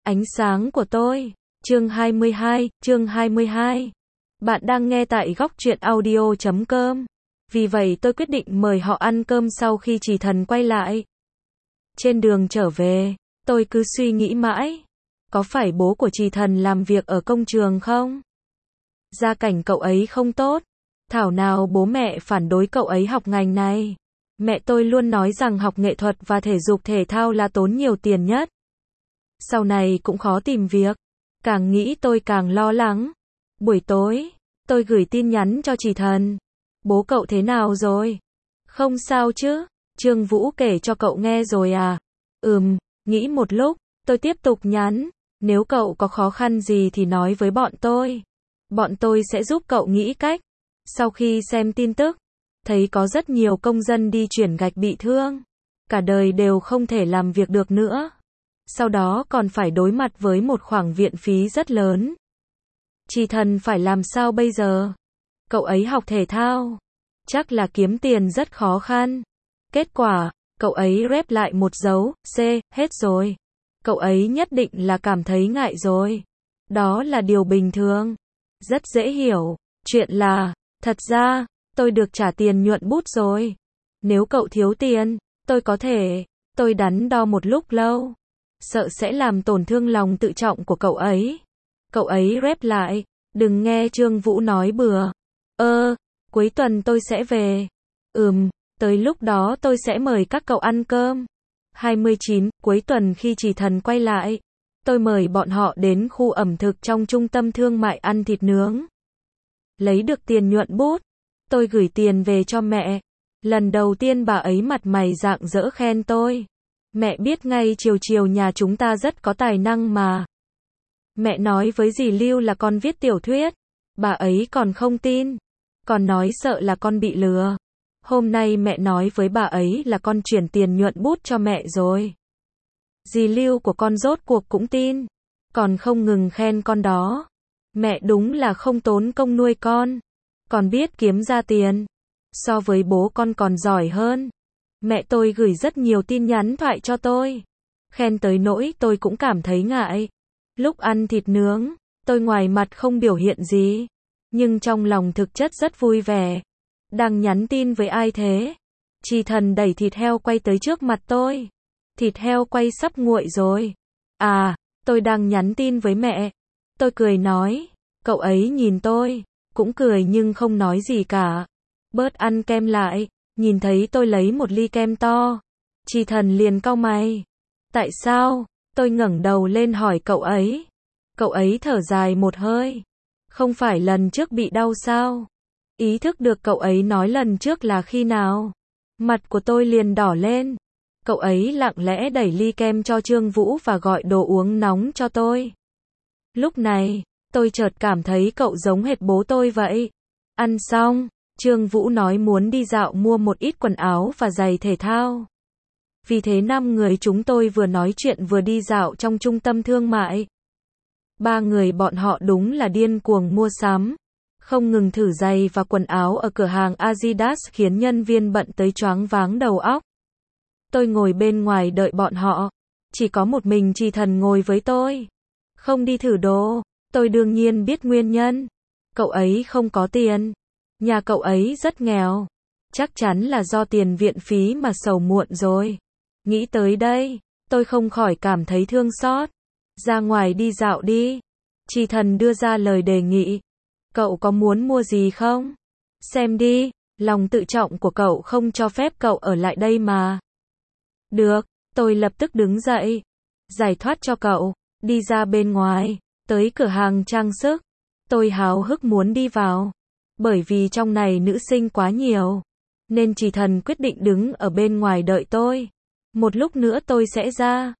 Ánh sáng của tôi. Chương 22. Bạn đang nghe tại góc truyện audio.com. Vì vậy tôi quyết định mời họ ăn cơm sau khi Trì Thần quay lại. Trên đường trở về, tôi cứ suy nghĩ mãi. Có phải bố của Trì Thần làm việc ở công trường không? Gia cảnh cậu ấy không tốt. Thảo nào bố mẹ phản đối cậu ấy học ngành này. Mẹ tôi luôn nói rằng học nghệ thuật và thể dục thể thao là tốn nhiều tiền nhất. Sau này cũng khó tìm việc. Càng nghĩ tôi càng lo lắng. Buổi tối, tôi gửi tin nhắn cho Trì Thần. Bố cậu thế nào rồi? Không sao chứ? Trương Vũ kể cho cậu nghe rồi à? Nghĩ một lúc, tôi tiếp tục nhắn. Nếu cậu có khó khăn gì thì nói với bọn tôi. Bọn tôi sẽ giúp cậu nghĩ cách. Sau khi xem tin tức, thấy có rất nhiều công dân đi chuyển gạch bị thương. Cả đời đều không thể làm việc được nữa. Sau đó còn phải đối mặt với một khoản viện phí rất lớn. Trì Thần phải làm sao bây giờ? Cậu ấy học thể thao. Chắc là kiếm tiền rất khó khăn. Kết quả, cậu ấy rep lại một dấu, C, hết rồi. Cậu ấy nhất định là cảm thấy ngại rồi. Đó là điều bình thường. Rất dễ hiểu. Chuyện là, thật ra, tôi được trả tiền nhuận bút rồi. Nếu cậu thiếu tiền, tôi có thể. Tôi đắn đo một lúc lâu. Sợ sẽ làm tổn thương lòng tự trọng của cậu ấy. Cậu ấy rep lại. Đừng nghe Trương Vũ nói bừa. Cuối tuần tôi sẽ về. Tới lúc đó tôi sẽ mời các cậu ăn cơm. 29, cuối tuần khi Trì Thần quay lại. Tôi mời bọn họ đến khu ẩm thực trong trung tâm thương mại ăn thịt nướng. Lấy được tiền nhuận bút. Tôi gửi tiền về cho mẹ. Lần đầu tiên bà ấy mặt mày rạng rỡ khen tôi. Mẹ biết ngay chiều nhà chúng ta rất có tài năng mà. Mẹ nói với dì Lưu là con viết tiểu thuyết. Bà ấy còn không tin. Còn nói sợ là con bị lừa. Hôm nay mẹ nói với bà ấy là con chuyển tiền nhuận bút cho mẹ rồi. Dì Lưu của con rốt cuộc cũng tin. Còn không ngừng khen con đó. Mẹ đúng là không tốn công nuôi con. Còn biết kiếm ra tiền. So với bố con còn giỏi hơn. Mẹ tôi gửi rất nhiều tin nhắn thoại cho tôi. Khen tới nỗi tôi cũng cảm thấy ngại. Lúc ăn thịt nướng, tôi ngoài mặt không biểu hiện gì. Nhưng trong lòng thực chất rất vui vẻ. Đang nhắn tin với ai thế? Trì Thần đẩy thịt heo quay tới trước mặt tôi. Thịt heo quay sắp nguội rồi. À, tôi đang nhắn tin với mẹ. Tôi cười nói. Cậu ấy nhìn tôi. Cũng cười nhưng không nói gì cả. Bớt ăn kem lại. Nhìn thấy tôi lấy một ly kem to. Trì Thần liền cau mày. Tại sao? Tôi ngẩng đầu lên hỏi cậu ấy. Cậu ấy thở dài một hơi. Không phải lần trước bị đau sao? Ý thức được cậu ấy nói lần trước là khi nào. Mặt của tôi liền đỏ lên. Cậu ấy lặng lẽ đẩy ly kem cho Trương Vũ và gọi đồ uống nóng cho tôi. Lúc này, tôi chợt cảm thấy cậu giống hệt bố tôi vậy. Ăn xong, Trương Vũ nói muốn đi dạo mua một ít quần áo và giày thể thao. Vì thế 5 người chúng tôi vừa nói chuyện vừa đi dạo trong trung tâm thương mại. 3 người bọn họ đúng là điên cuồng mua sắm. Không ngừng thử giày và quần áo ở cửa hàng Adidas khiến nhân viên bận tới choáng váng đầu óc. Tôi ngồi bên ngoài đợi bọn họ. Chỉ có một mình Trì Thần ngồi với tôi. Không đi thử đồ. Tôi đương nhiên biết nguyên nhân. Cậu ấy không có tiền. Nhà cậu ấy rất nghèo. Chắc chắn là do tiền viện phí mà sầu muộn rồi. Nghĩ tới đây, tôi không khỏi cảm thấy thương xót. Ra ngoài đi dạo đi. Trì Thần đưa ra lời đề nghị. Cậu có muốn mua gì không? Xem đi, lòng tự trọng của cậu không cho phép cậu ở lại đây mà. Được, tôi lập tức đứng dậy. Giải thoát cho cậu, đi ra bên ngoài, tới cửa hàng trang sức. Tôi háo hức muốn đi vào. Bởi vì trong này nữ sinh quá nhiều. Nên Trì Thần quyết định đứng ở bên ngoài đợi tôi. Một lúc nữa tôi sẽ ra.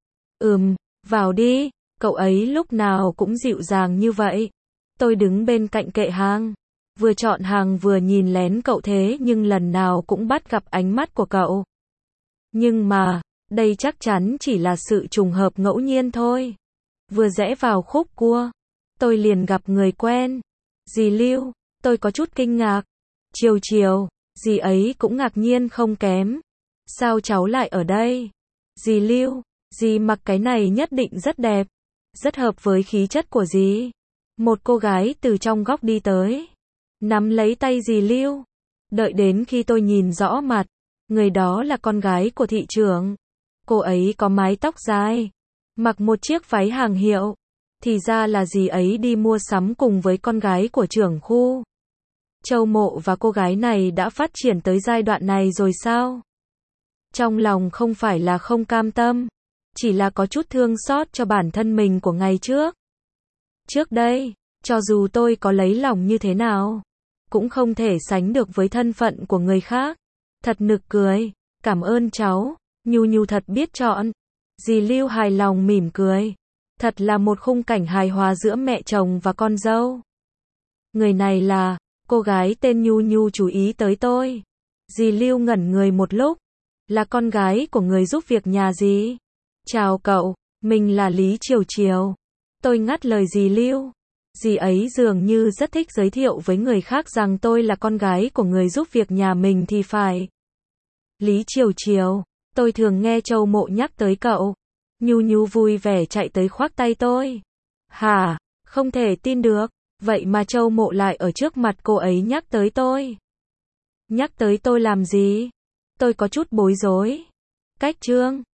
Vào đi, cậu ấy lúc nào cũng dịu dàng như vậy. Tôi đứng bên cạnh kệ hàng. Vừa chọn hàng vừa nhìn lén cậu thế nhưng lần nào cũng bắt gặp ánh mắt của cậu. Nhưng mà, đây chắc chắn chỉ là sự trùng hợp ngẫu nhiên thôi. Vừa rẽ vào khúc cua, tôi liền gặp người quen. Dì Lưu, tôi có chút kinh ngạc. Chiều, dì ấy cũng ngạc nhiên không kém. Sao cháu lại ở đây? Dì Lưu, dì mặc cái này nhất định rất đẹp. rất hợp với khí chất của dì. Một cô gái từ trong góc đi tới, nắm lấy tay dì Lưu. Đợi đến khi tôi nhìn rõ mặt, người đó là con gái của thị trưởng. Cô ấy có mái tóc dài, mặc một chiếc váy hàng hiệu. Thì ra là dì ấy đi mua sắm cùng với con gái của trưởng khu. Châu Mộ và cô gái này đã phát triển tới giai đoạn này rồi sao? Trong lòng không phải là không cam tâm, chỉ là có chút thương xót cho bản thân mình của ngày trước. Trước đây, cho dù tôi có lấy lòng như thế nào, cũng không thể sánh được với thân phận của người khác. Thật nực cười, cảm ơn cháu, Nhu Nhu thật biết chọn. Dì Lưu hài lòng mỉm cười. Thật là một khung cảnh hài hòa giữa mẹ chồng và con dâu. Người này là, cô gái tên Nhu Nhu chú ý tới tôi. Dì Lưu ngẩn người một lúc. Là con gái của người giúp việc nhà dì. Chào cậu, mình là Lý Triều Triều. Tôi ngắt lời dì Lưu. Dì ấy dường như rất thích giới thiệu với người khác rằng tôi là con gái của người giúp việc nhà mình thì phải. Lý Triều Triều, tôi thường nghe Châu Mộ nhắc tới cậu. Nhu Nhu vui vẻ chạy tới khoác tay tôi. Hả, không thể tin được, vậy mà Châu Mộ lại ở trước mặt cô ấy nhắc tới tôi. Nhắc tới tôi làm gì? Tôi có chút bối rối. Cách Trương,